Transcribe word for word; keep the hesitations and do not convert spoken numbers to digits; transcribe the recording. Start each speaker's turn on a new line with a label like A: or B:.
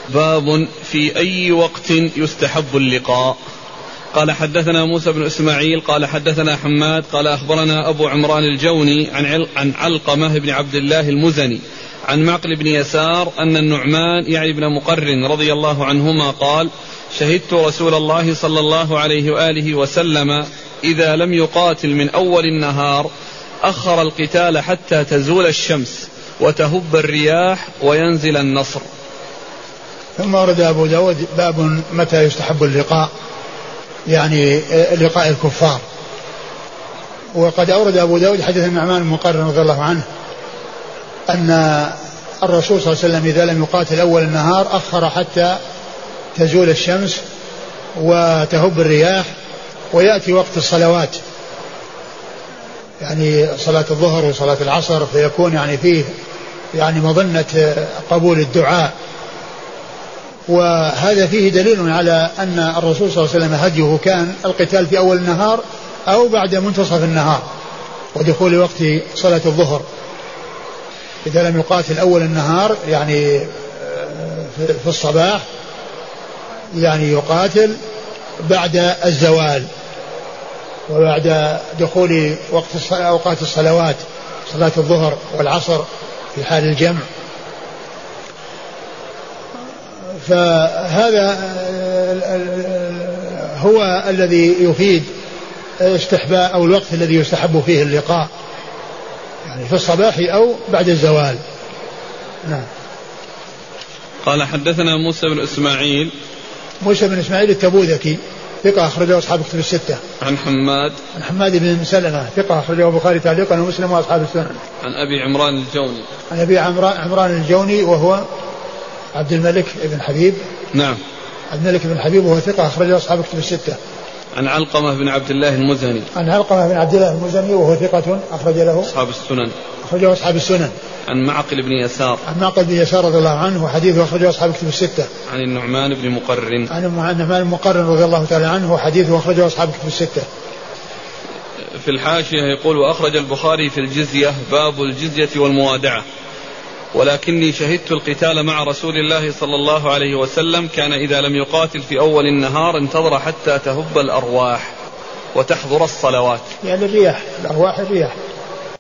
A: باب في أي وقت يستحب اللقاء. قال حدثنا موسى بن إسماعيل قال حدثنا حماد قال أخبرنا أبو عمران الجوني عن عن علقمة بن عبد الله المزني عن معقل بن يسار أن النعمان يعني بن مقرن رضي الله عنهما قال شهدت رسول الله صلى الله عليه وآله وسلم إذا لم يقاتل من أول النهار أخر القتال حتى تزول الشمس وتهب الرياح وينزل النصر.
B: ثم ورد أبو داود باب متى يستحب اللقاء، يعني لقاء الكفار. وقد أورد أبو داود حديث النعمان بن مقرن رضي الله عنه أن الرسول صلى الله عليه وسلم إذا لم يقاتل أول النهار أخر حتى تزول الشمس وتهب الرياح ويأتي وقت الصلوات، يعني صلاة الظهر وصلاة العصر، فيكون يعني فيه يعني مظنة قبول الدعاء. وهذا فيه دليل على أن الرسول صلى الله عليه وسلم هديه كان القتال في أول النهار أو بعد منتصف النهار ودخول وقت صلاة الظهر. إذا لم يقاتل أول النهار يعني في الصباح يعني يقاتل بعد الزوال وبعد دخول وقت أوقات الصلوات صلاة الظهر والعصر في حال الجمع. فهذا هو الذي يفيد استحباب أو الوقت الذي يستحب فيه اللقاء، يعني في الصباح أو بعد الزوال. نعم.
A: قال حدثنا موسى بن إسماعيل
B: موسى بن إسماعيل التبوذكي ثقة أخرجه أصحاب الكتب الستة.
A: عن حماد
B: عن حماد بن سلمة ثقة أخرجه البخاري تعليقا ومسلم وأصحاب السنن.
A: عن أبي عمران الجوني
B: عن أبي عمران, عمران الجوني وهو عبد الملك بن حبيب.
A: نعم.
B: عبد الملك بن حبيب وهو ثقة أخرجه أصحاب الكتب الستة.
A: عن علقمة بن عبد الله المزني
B: عن علقمة بن عبد الله المزني وهو ثقة أخرج له
A: أصحاب السنن
B: أخرجه أصحاب السنن.
A: عن معقل بن يسار
B: عن معقل بن يسار رضي الله عنه وحديثه أخرجه أصحاب الكتب الستة.
A: عن النعمان بن مقرن
B: عن النعمان بن مقرن رضي الله تعالى عنه وحديثه أخرجه أصحاب الكتب الستة.
A: في الحاشية يقول وأخرج البخاري في الجزية باب الجزية والموادعة ولكني شهدت القتال مع رسول الله صلى الله عليه وسلم كان إذا لم يقاتل في أول النهار انتظر حتى تهب الأرواح وتحضر الصلوات.
B: يعني الرياح الأرواح الرياح